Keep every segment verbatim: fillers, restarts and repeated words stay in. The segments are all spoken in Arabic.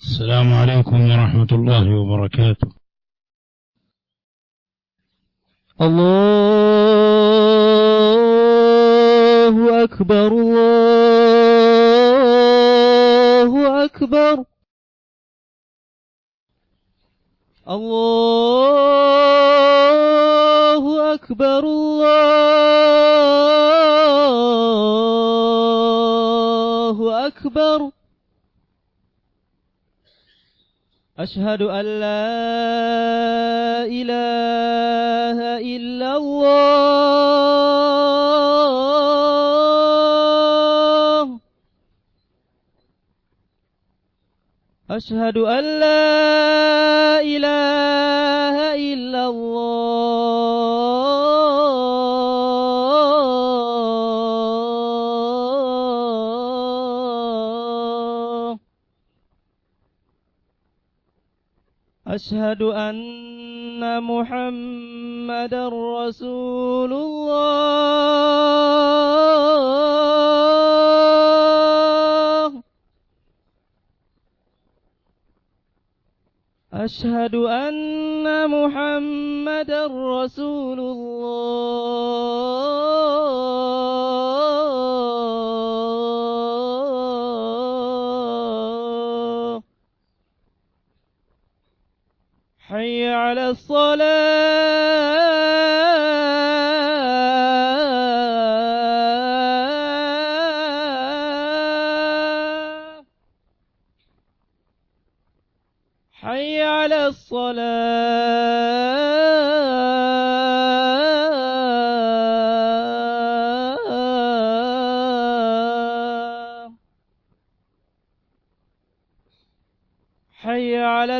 السلام عليكم ورحمة الله وبركاته. الله أكبر الله أكبر الله أكبر الله أكبر. أشهد أن لا إله إلا الله. أشهد أن لا إله إلا الله. أشهد أن محمدا رسول الله. أشهد أن محمدا رسول الله. حي على الصلاة. حي على الصلاة. حي على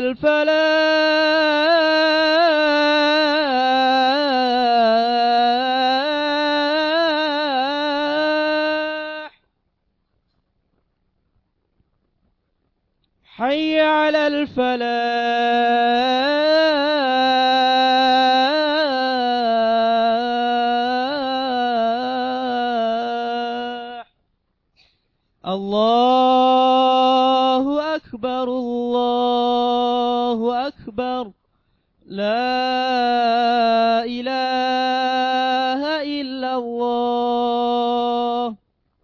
الفلاح. حي على الفلاح. الله أكبر الله أكبر. لا إله إلا الله.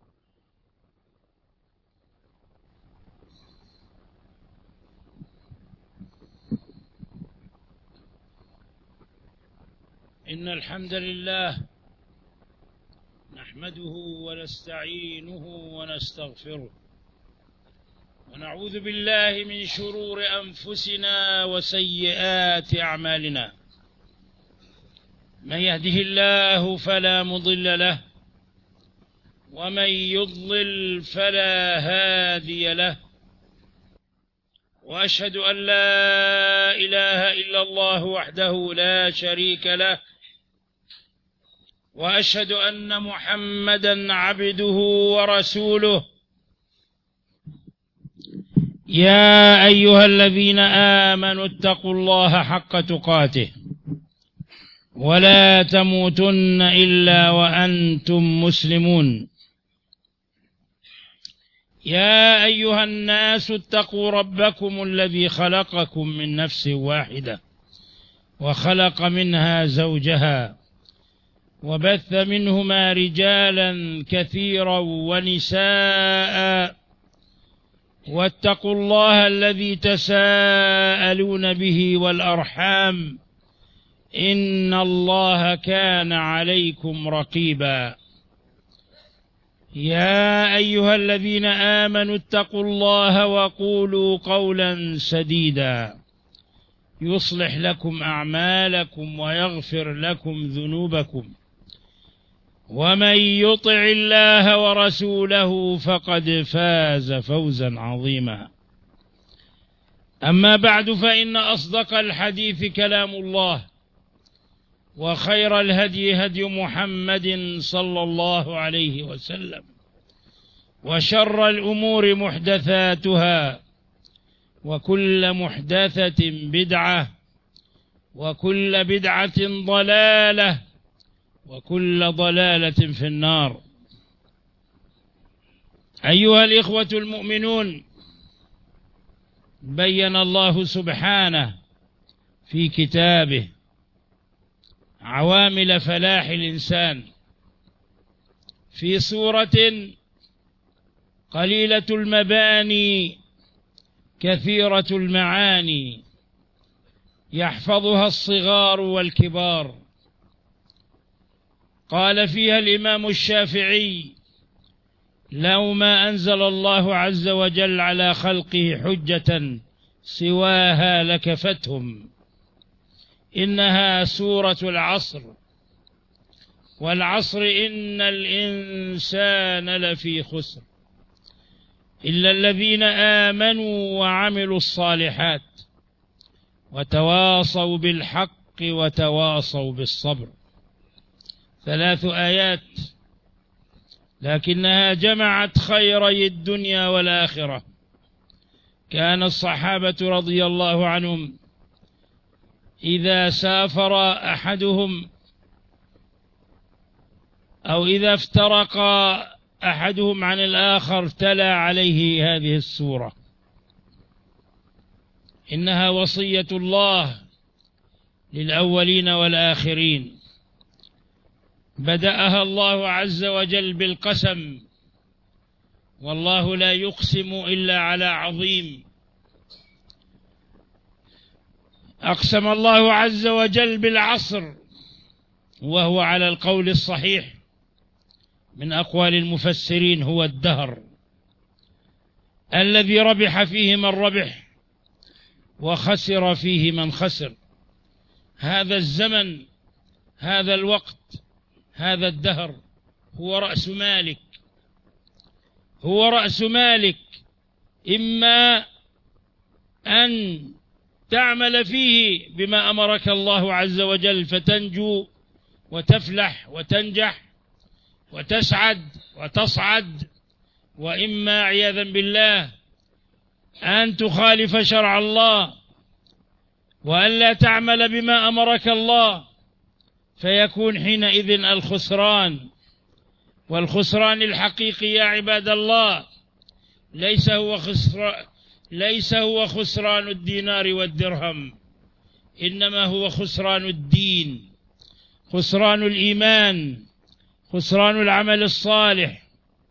إن الحمد لله نحمده ونستعينه ونستغفره ونعوذ بالله من شرور أنفسنا وسيئات أعمالنا. من يهده الله فلا مضل له ومن يضلل فلا هادي له. وأشهد أن لا إله إلا الله وحده لا شريك له. وأشهد أن محمدا عبده ورسوله. يا أيها الذين آمنوا اتقوا الله حق تقاته ولا تموتن إلا وأنتم مسلمون. يا أيها الناس اتقوا ربكم الذي خلقكم من نفس واحدة وخلق منها زوجها وبث منهما رجالا كثيرا ونساء واتقوا الله الذي تساءلون به والأرحام إن الله كان عليكم رقيبا. يا أيها الذين آمنوا اتقوا الله وقولوا قولا سديدا يصلح لكم أعمالكم ويغفر لكم ذنوبكم. ومن يطع الله ورسوله فقد فاز فوزا عظيما. أما بعد، فإن أصدق الحديث كلام الله، وخير الهدي هدي محمد صلى الله عليه وسلم، وشر الأمور محدثاتها، وكل محدثة بدعة، وكل بدعة ضلالة، وكل ضلالة في النار. أيها الإخوة المؤمنون، بين الله سبحانه في كتابه عوامل فلاح الإنسان في سورة قليلة المباني كثيرة المعاني يحفظها الصغار والكبار. قال فيها الإمام الشافعي: لو ما أنزل الله عز وجل على خلقه حجة سواها لكفتهم، إنها سورة العصر، والعصر إن الإنسان لفي خسر إلا الذين آمنوا وعملوا الصالحات وتواصوا بالحق وتواصوا بالصبر. ثلاث آيات لكنها جمعت خيري الدنيا والآخرة. كان الصحابة رضي الله عنهم إذا سافر أحدهم أو إذا افترق أحدهم عن الآخر تلا عليه هذه السورة. إنها وصية الله للأولين والآخرين. بدأها الله عز وجل بالقسم، والله لا يقسم إلا على عظيم. أقسم الله عز وجل بالعصر، وهو على القول الصحيح من أقوال المفسرين هو الدهر الذي ربح فيه من ربح وخسر فيه من خسر. هذا الزمن، هذا الوقت، هذا الدهر هو رأس مالك، هو رأس مالك. إما أن تعمل فيه بما أمرك الله عز وجل فتنجو وتفلح وتنجح وتسعد وتصعد، وإما عياذا بالله أن تخالف شرع الله وأن لا تعمل بما أمرك الله، فيكون حينئذ الخسران. والخسران الحقيقي يا عباد الله ليس هو خسران ليس هو خسران الدينار والدرهم، إنما هو خسران الدين، خسران الإيمان، خسران العمل الصالح.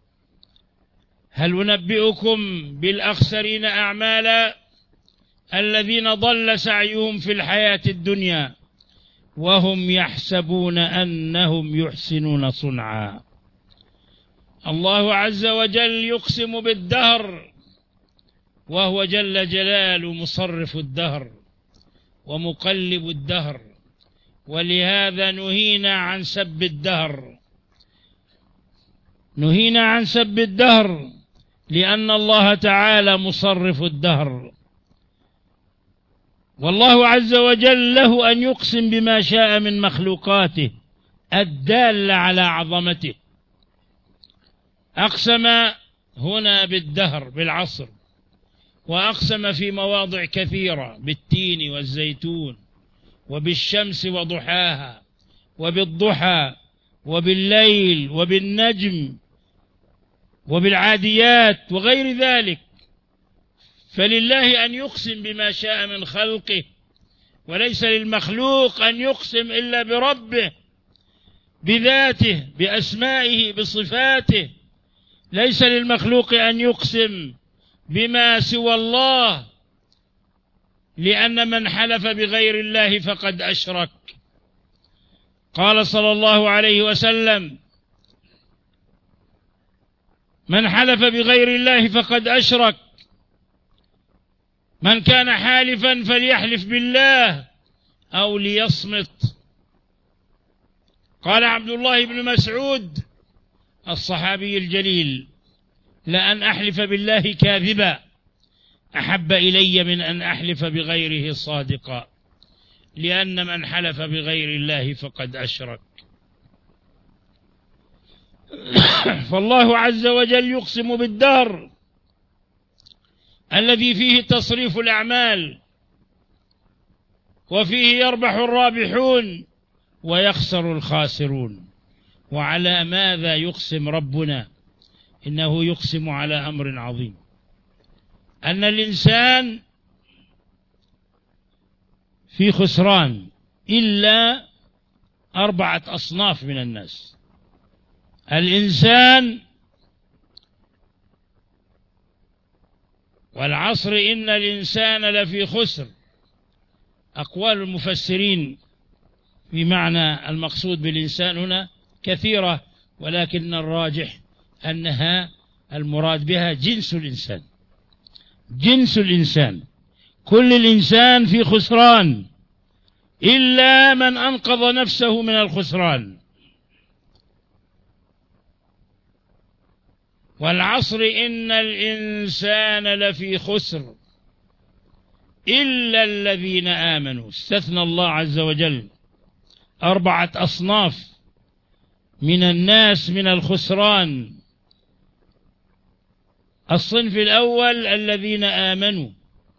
هل أنبئكم بالأخسرين أعمالا؟ الذين ضل سعيهم في الحياة الدنيا وهم يحسبون أنهم يحسنون صنعا. الله عز وجل يقسم بالدهر، وهو جل جلاله مصرف الدهر ومقلب الدهر، ولهذا نهينا عن سب الدهر، نهينا عن سب الدهر لأن الله تعالى مصرف الدهر. والله عز وجل له أن يقسم بما شاء من مخلوقاته الدالة على عظمته. أقسم هنا بالدهر بالعصر، وأقسم في مواضع كثيرة بالتين والزيتون وبالشمس وضحاها وبالضحى وبالليل وبالنجم وبالعاديات وغير ذلك. فلله أن يقسم بما شاء من خلقه، وليس للمخلوق أن يقسم إلا بربه، بذاته، بأسمائه، بصفاته. ليس للمخلوق أن يقسم بما سوى الله، لأن من حلف بغير الله فقد أشرك. قال صلى الله عليه وسلم: من حلف بغير الله فقد أشرك. من كان حالفا فليحلف بالله أو ليصمت. قال عبد الله بن مسعود الصحابي الجليل: لأن أحلف بالله كاذبا أحب إلي من أن أحلف بغيره صادقا، لأن من حلف بغير الله فقد أشرك. فالله عز وجل يقسم بالدهر الذي فيه تصريف الأعمال، وفيه يربح الرابحون ويخسر الخاسرون. وعلى ماذا يقسم ربنا؟ إنه يقسم على أمر عظيم، أن الإنسان في خسران إلا أربعة أصناف من الناس. الإنسان، والعصر إن الإنسان لفي خسر. أقوال المفسرين في معنى المقصود بالإنسان هنا كثيرة، ولكن الراجح أنها المراد بها جنس الإنسان. جنس الإنسان، كل الإنسان في خسران إلا من أنقذ نفسه من الخسران. والعصر إن الإنسان لفي خسر إلا الذين آمنوا. استثنى الله عز وجل أربعة أصناف من الناس من الخسران. الصنف الأول الذين آمنوا.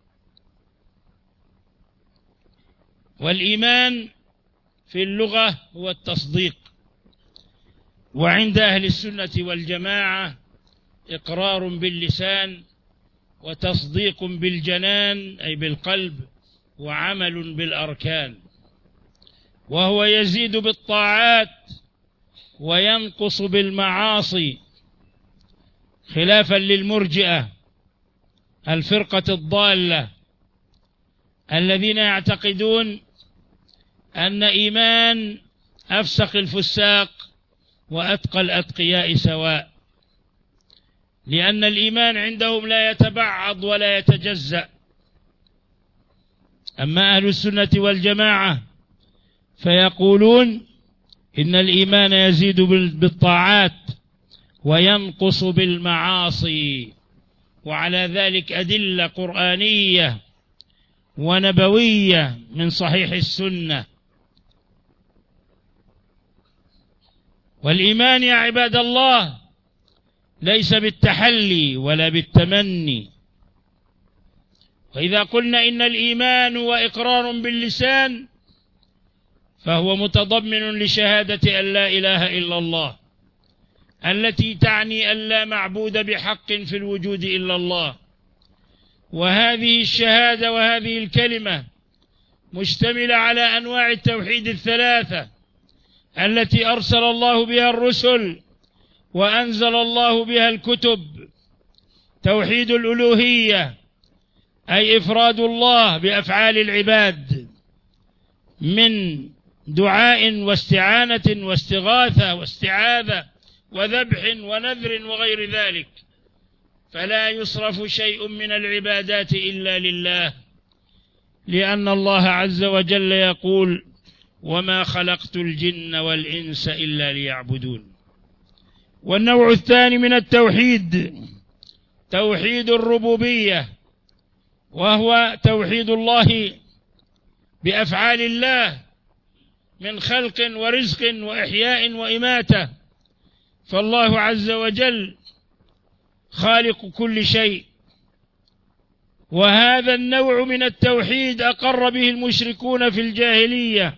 والإيمان في اللغة هو التصديق، وعند أهل السنة والجماعة إقرار باللسان وتصديق بالجنان أي بالقلب وعمل بالأركان، وهو يزيد بالطاعات وينقص بالمعاصي، خلافا للمرجئة الفرقة الضالة الذين يعتقدون أن إيمان أفسق الفساق وأتقى الأتقياء سواء، لأن الإيمان عندهم لا يتبعض ولا يتجزأ. أما أهل السنة والجماعة فيقولون إن الإيمان يزيد بالطاعات وينقص بالمعاصي، وعلى ذلك أدلة قرآنية ونبوية من صحيح السنة. والإيمان يا عباد الله ليس بالتحلي ولا بالتمني. وإذا قلنا إن الإيمان هو إقرار باللسان فهو متضمن لشهادة أن لا إله إلا الله، التي تعني أن لا معبود بحق في الوجود إلا الله. وهذه الشهادة وهذه الكلمة مشتملة على أنواع التوحيد الثلاثة التي أرسل الله بها الرسل وأنزل الله بها الكتب. توحيد الألوهية أي إفراد الله بأفعال العباد من دعاء واستعانة واستغاثة واستعاذة وذبح ونذر وغير ذلك، فلا يصرف شيء من العبادات إلا لله، لأن الله عز وجل يقول: وما خلقت الجن والإنس إلا ليعبدون. والنوع الثاني من التوحيد توحيد الربوبية، وهو توحيد الله بأفعال الله من خلق ورزق وإحياء وإماتة، فالله عز وجل خالق كل شيء. وهذا النوع من التوحيد أقر به المشركون في الجاهلية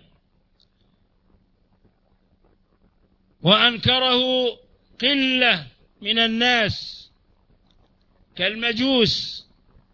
وأنكره قلة من الناس كالمجوس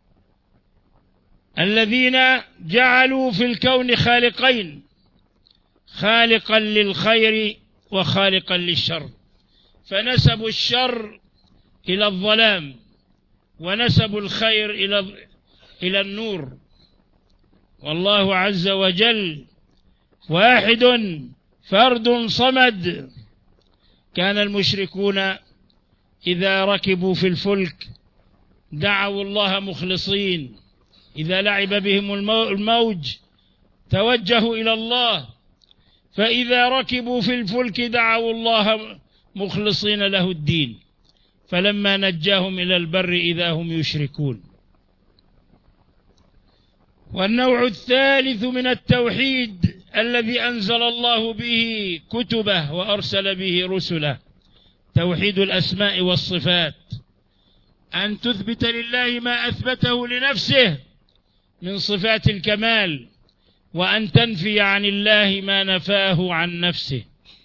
الذين جعلوا في الكون خالقين، خالقا للخير وخالقا للشر، فنسبوا الشر إلى الظلام ونسبوا الخير إلى إلى النور. والله عز وجل واحد فرد صمد. كان المشركون إذا ركبوا في الفلك دعوا الله مخلصين، إذا لعب بهم الموج توجهوا إلى الله، فإذا ركبوا في الفلك دعوا الله مخلصين له الدين، فلما نجاهم إلى البر إذا هم يشركون. والنوع الثالث من التوحيد الذي أنزل الله به كتبه وأرسل به رسله توحيد الأسماء والصفات، أن تثبت لله ما أثبته لنفسه من صفات الكمال، وأن تنفي عن الله ما نفاه عن نفسه.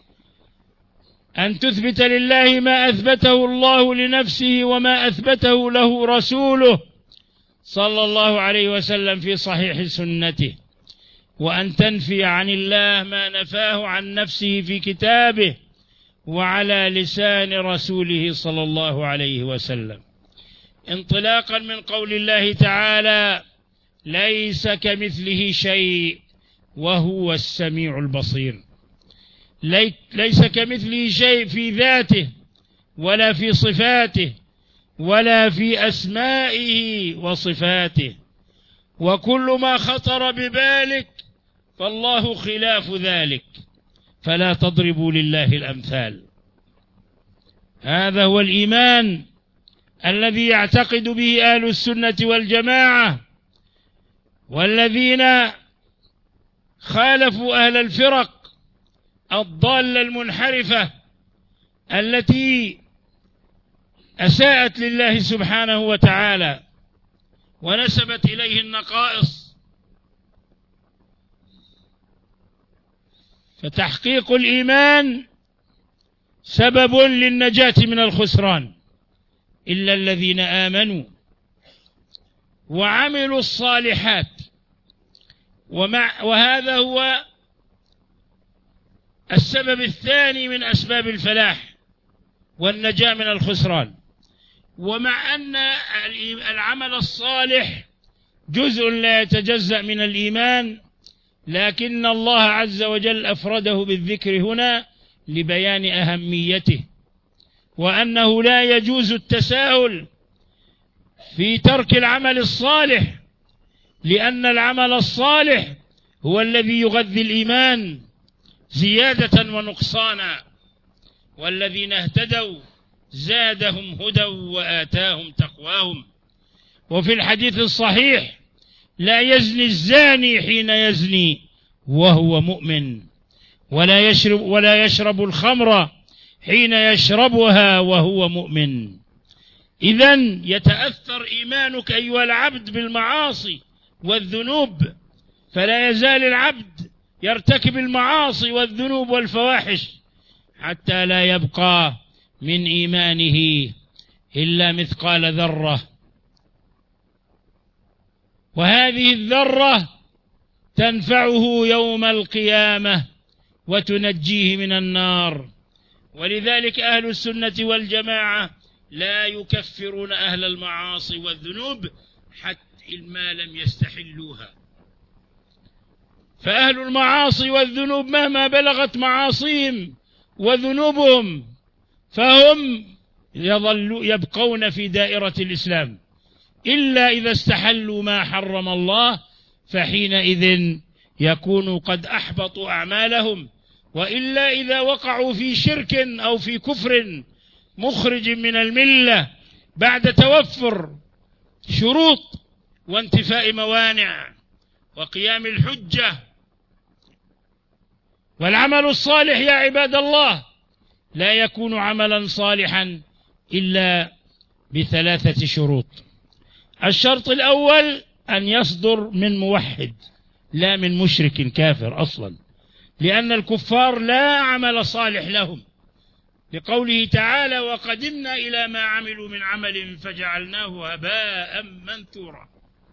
أن تثبت لله ما أثبته الله لنفسه وما أثبته له رسوله صلى الله عليه وسلم في صحيح سنته، وأن تنفي عن الله ما نفاه عن نفسه في كتابه وعلى لسان رسوله صلى الله عليه وسلم، انطلاقا من قول الله تعالى: ليس كمثله شيء وهو السميع البصير. ليس كمثله شيء في ذاته ولا في صفاته ولا في أسمائه وصفاته، وكل ما خطر ببالك فالله خلاف ذلك، فلا تضربوا لله الأمثال. هذا هو الإيمان الذي يعتقد به أهل السنة والجماعة، والذين خالفوا أهل الفرق الضالة المنحرفة التي أساءت لله سبحانه وتعالى ونسبت إليه النقائص. فتحقيق الإيمان سبب للنجاة من الخسران، إلا الذين آمنوا وعملوا الصالحات، ومع وهذا هو السبب الثاني من أسباب الفلاح والنجاة من الخسران. ومع أن العمل الصالح جزء لا يتجزأ من الإيمان، لكن الله عز وجل أفرده بالذكر هنا لبيان أهميته، وأنه لا يجوز التساهل في ترك العمل الصالح، لأن العمل الصالح هو الذي يغذي الإيمان زيادة ونقصانا. والذين اهتدوا زادهم هدى وآتاهم تقواهم. وفي الحديث الصحيح: لا يزني الزاني حين يزني وهو مؤمن، ولا يشرب ولا يشرب الخمر حين يشربها وهو مؤمن. إذن يتأثر إيمانك أيها العبد بالمعاصي والذنوب، فلا يزال العبد يرتكب المعاصي والذنوب والفواحش حتى لا يبقى من إيمانه إلا مثقال ذرة، وهذه الذرة تنفعه يوم القيامة وتنجيه من النار. ولذلك أهل السنة والجماعة لا يكفرون أهل المعاصي والذنوب حتى ما لم يستحلوها. فأهل المعاصي والذنوب مهما بلغت معاصيهم وذنوبهم فهم يظل يبقون في دائرة الإسلام، إلا إذا استحلوا ما حرم الله، فحينئذ يكونوا قد أحبطوا أعمالهم. وإلا إذا وقعوا في شرك أو في كفر مخرج من الملة بعد توفر شروط وانتفاء موانع وقيام الحجة. والعمل الصالح يا عباد الله لا يكون عملا صالحا إلا بثلاثة شروط. الشرط الأول أن يصدر من موحد لا من مشرك كافر أصلا، لأن الكفار لا عمل صالح لهم، لقوله تعالى: وقدمنا إلى ما عملوا من عمل فجعلناه هباء منثورا.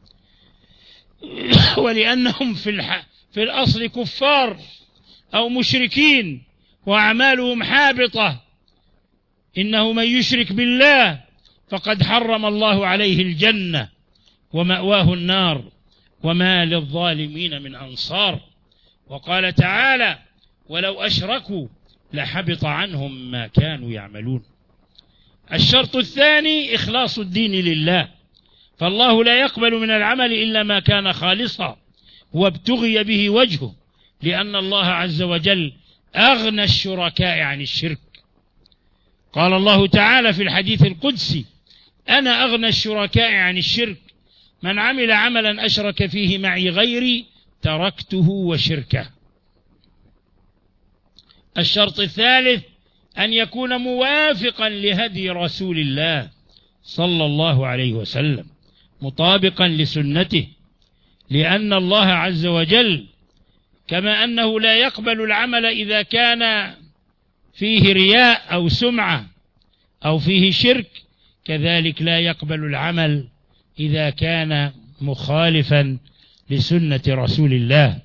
ولأنهم في, الح... في الأصل كفار أو مشركين وأعمالهم حابطة. إنه من يشرك بالله فقد حرم الله عليه الجنة ومأواه النار وما للظالمين من أنصار. وقال تعالى: ولو أشركوا لحبط عنهم ما كانوا يعملون. الشرط الثاني إخلاص الدين لله، فالله لا يقبل من العمل إلا ما كان خالصا وابتغي به وجهه، لأن الله عز وجل أغنى الشركاء عن الشرك. قال الله تعالى في الحديث القدسي: أنا أغنى الشركاء عن الشرك، من عمل عملا أشرك فيه معي غيري تركته وشركه. الشرط الثالث أن يكون موافقا لهدي رسول الله صلى الله عليه وسلم، مطابقا لسنته، لأن الله عز وجل كما أنه لا يقبل العمل إذا كان فيه رياء أو سمعة أو فيه شرك، كذلك لا يقبل العمل إذا كان مخالفا لسنة رسول الله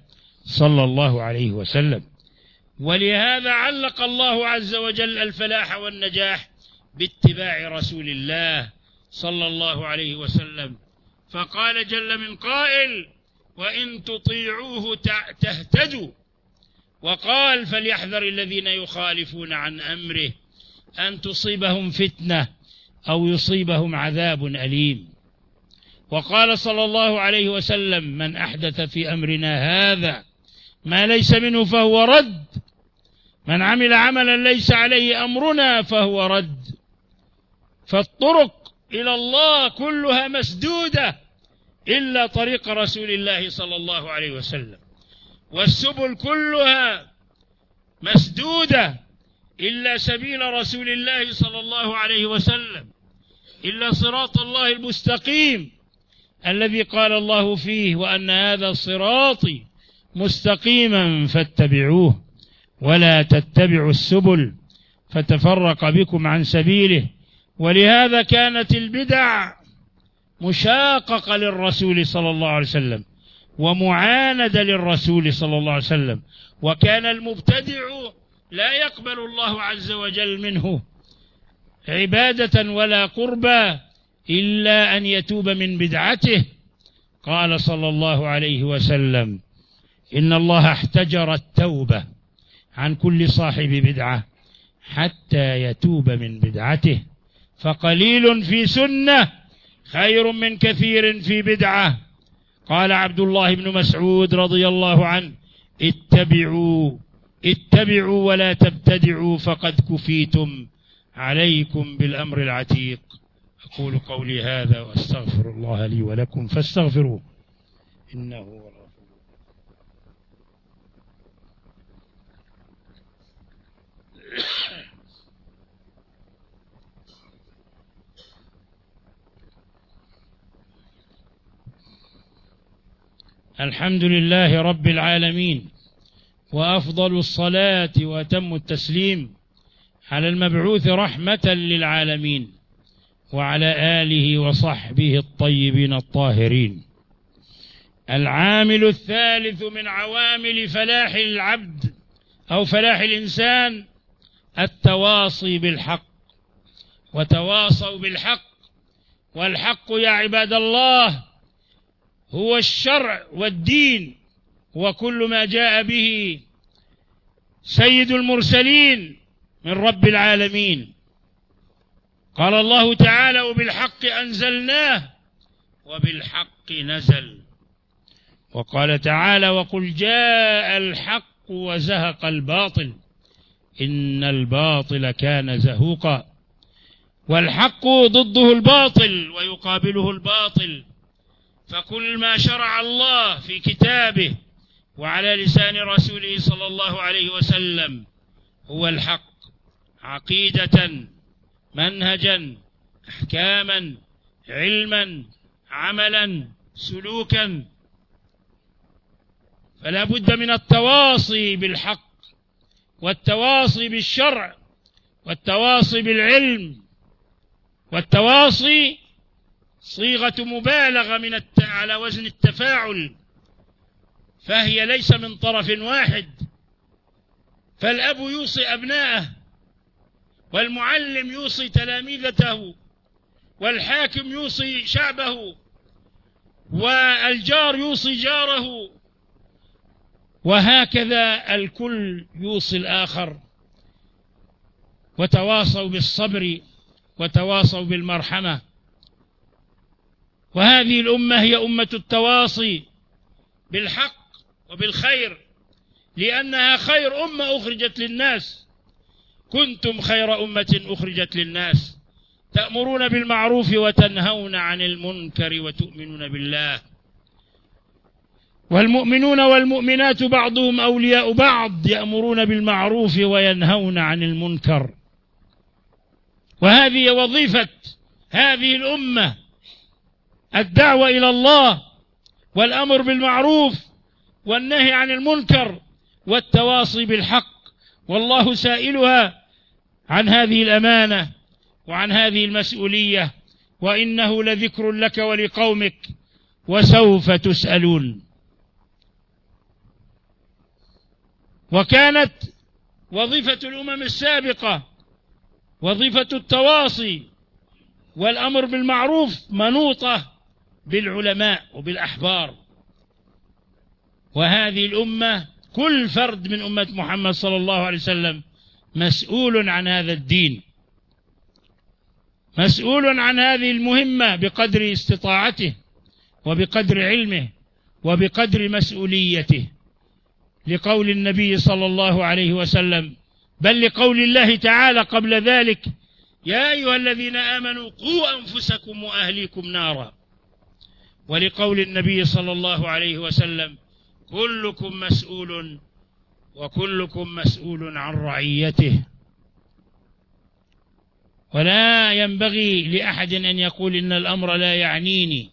صلى الله عليه وسلم. ولهذا علق الله عز وجل الفلاح والنجاح باتباع رسول الله صلى الله عليه وسلم، فقال جل من قائل: وإن تطيعوه تهتدوا. وقال: فليحذر الذين يخالفون عن أمره أن تصيبهم فتنة أو يصيبهم عذاب أليم. وقال صلى الله عليه وسلم: من أحدث في أمرنا هذا ما ليس منه فهو رد، من عمل عملا ليس عليه أمرنا فهو رد. فالطرق إلى الله كلها مسدودة إلا طريق رسول الله صلى الله عليه وسلم، والسبل كلها مسدودة إلا سبيل رسول الله صلى الله عليه وسلم، إلا صراط الله المستقيم الذي قال الله فيه: وأن هذا صراطي مستقيما فاتبعوه ولا تتبعوا السبل فتفرق بكم عن سبيله. ولهذا كانت البدع مشاققة للرسول صلى الله عليه وسلم ومعاندة للرسول صلى الله عليه وسلم، وكان المبتدع لا يقبل الله عز وجل منه عبادة ولا قربى إلا أن يتوب من بدعته. قال صلى الله عليه وسلم: إن الله احتجر التوبة عن كل صاحب بدعة حتى يتوب من بدعته، فقليل في سنة خير من كثير في بدعة. قال عبد الله بن مسعود رضي الله عنه: اتبعوا اتبعوا ولا تبتدعوا فقد كفيتم، عليكم بالأمر العتيق. أقول قولي هذا وأستغفر الله لي ولكم فاستغفروه إنه هو الغفور. الحمد لله رب العالمين، وأفضل الصلاة وأتم التسليم على المبعوث رحمة للعالمين وعلى آله وصحبه الطيبين الطاهرين. العامل الثالث من عوامل فلاح العبد أو فلاح الإنسان التواصي بالحق. وتواصوا بالحق، والحق يا عباد الله هو الشرع والدين وكل ما جاء به سيد المرسلين من رب العالمين. قال الله تعالى: وبالحق أنزلناه وبالحق نزل. وقال تعالى: وقل جاء الحق وزهق الباطل إن الباطل كان زهوقا. والحق ضده الباطل ويقابله الباطل، فكل ما شرع الله في كتابه وعلى لسان رسوله صلى الله عليه وسلم هو الحق، عقيدة، منهجا، أحكاما، علما، عملا، سلوكا. فلا بد من التواصي بالحق والتواصي بالشرع والتواصي بالعلم. والتواصي صيغة مبالغة من الت... على وزن التفاعل، فهي ليس من طرف واحد. فالأب يوصي أبناءه، والمعلم يوصي تلاميذته، والحاكم يوصي شعبه، والجار يوصي جاره، وهكذا الكل يوصي الآخر. وتواصوا بالصبر وتواصوا بالمرحمة. وهذه الأمة هي أمة التواصي بالحق وبالخير، لأنها خير أمة أخرجت للناس. كنتم خير أمة أخرجت للناس تأمرون بالمعروف وتنهون عن المنكر وتؤمنون بالله. والمؤمنون والمؤمنات بعضهم أولياء بعض يأمرون بالمعروف وينهون عن المنكر. وهذه وظيفة هذه الأمة، الدعوة إلى الله والأمر بالمعروف والنهي عن المنكر والتواصي بالحق. والله سائلها عن هذه الأمانة وعن هذه المسؤولية، وإنه لذكر لك ولقومك وسوف تسألون. وكانت وظيفة الأمم السابقة وظيفة التواصي والأمر بالمعروف منوطة بالعلماء وبالأحبار. وهذه الأمة كل فرد من أمة محمد صلى الله عليه وسلم مسؤول عن هذا الدين، مسؤول عن هذه المهمة بقدر استطاعته وبقدر علمه وبقدر مسؤوليته، لقول النبي صلى الله عليه وسلم، بل لقول الله تعالى قبل ذلك: يا أيها الذين آمنوا قوا أنفسكم وأهليكم نارا، ولقول النبي صلى الله عليه وسلم: كلكم مسؤول وكلكم مسؤول عن رعيته. ولا ينبغي لأحد أن يقول إن الأمر لا يعنيني،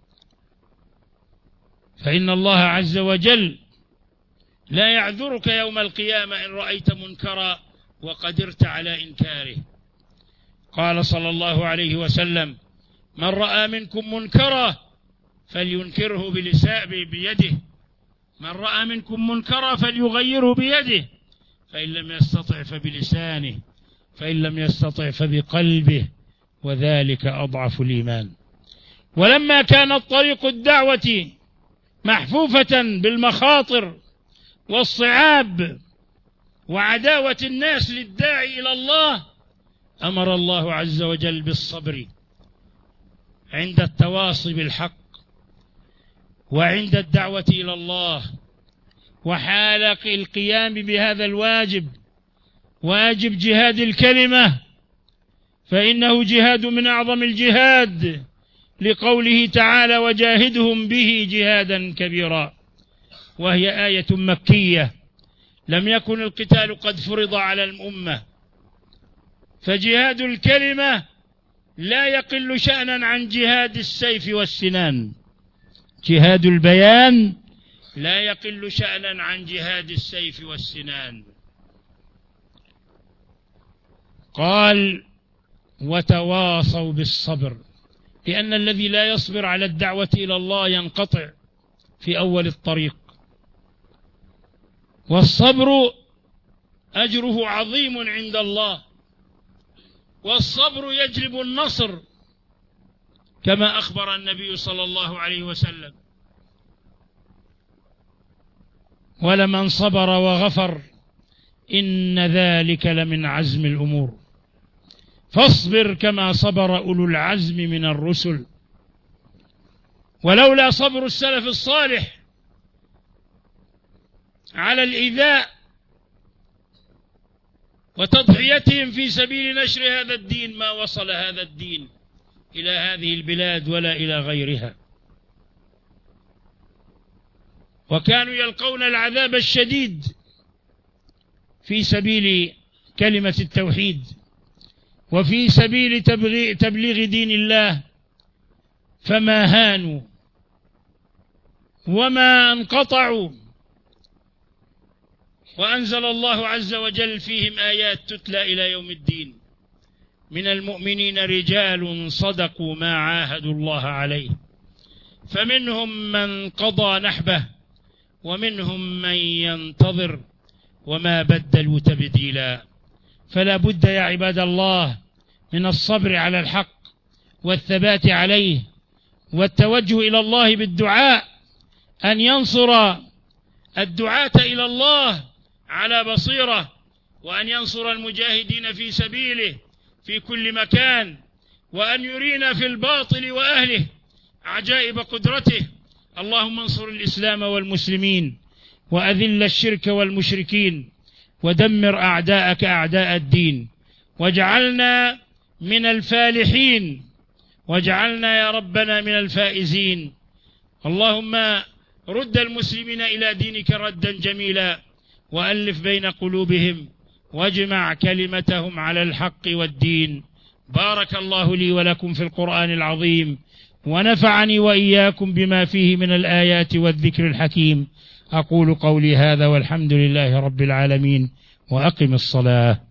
فإن الله عز وجل لا يعذرك يوم القيامة إن رأيت منكرا وقدرت على إنكاره. قال صلى الله عليه وسلم: من رأى منكم منكرا فلينكره بلسانه بيده، من رأى منكم منكرا فليغيره بيده، فإن لم يستطع فبلسانه، فإن لم يستطع فبقلبه، وذلك أضعف الإيمان. ولما كانت طريق الدعوة محفوفة بالمخاطر والصعاب وعداوة الناس للداعي إلى الله، أمر الله عز وجل بالصبر عند التواصي بالحق وعند الدعوة إلى الله، وحال القيام بهذا الواجب، واجب جهاد الكلمة، فإنه جهاد من أعظم الجهاد، لقوله تعالى: وجاهدهم به جهادا كبيرا، وهي آية مكية، لم يكن القتال قد فرض على الأمة، فجهاد الكلمة لا يقل شأنا عن جهاد السيف والسنان، جهاد البيان لا يقل شأنا عن جهاد السيف والسنان. قال: وتواصوا بالصبر، لأن الذي لا يصبر على الدعوة إلى الله ينقطع في أول الطريق، والصبر أجره عظيم عند الله، والصبر يجلب النصر، كما أخبر النبي صلى الله عليه وسلم: ولمن صبر وغفر إن ذلك لمن عزم الأمور، فاصبر كما صبر أولو العزم من الرسل. ولولا صبر السلف الصالح على الإيذاء وتضحيتهم في سبيل نشر هذا الدين ما وصل هذا الدين إلى هذه البلاد ولا إلى غيرها، وكانوا يلقون العذاب الشديد في سبيل كلمة التوحيد وفي سبيل تبليغ دين الله، فما هانوا وما انقطعوا، وأنزل الله عز وجل فيهم آيات تتلى إلى يوم الدين: من المؤمنين رجال صدقوا ما عاهدوا الله عليه، فمنهم من قضى نحبه ومنهم من ينتظر وما بدلوا تبديلا. فلا بد يا عباد الله من الصبر على الحق والثبات عليه، والتوجه إلى الله بالدعاء، أن ينصر الدعاة إلى الله على بصيرة، وأن ينصر المجاهدين في سبيله في كل مكان، وأن يرينا في الباطل وأهله عجائب قدرته. اللهم انصر الإسلام والمسلمين، وأذل الشرك والمشركين، ودمر أعداءك أعداء الدين، واجعلنا من الفالحين، واجعلنا يا ربنا من الفائزين. اللهم رد المسلمين إلى دينك ردا جميلا، وألف بين قلوبهم، واجمع كلمتهم على الحق والدين. بارك الله لي ولكم في القرآن العظيم، ونفعني وإياكم بما فيه من الآيات والذكر الحكيم. أقول قولي هذا والحمد لله رب العالمين، وأقم الصلاة.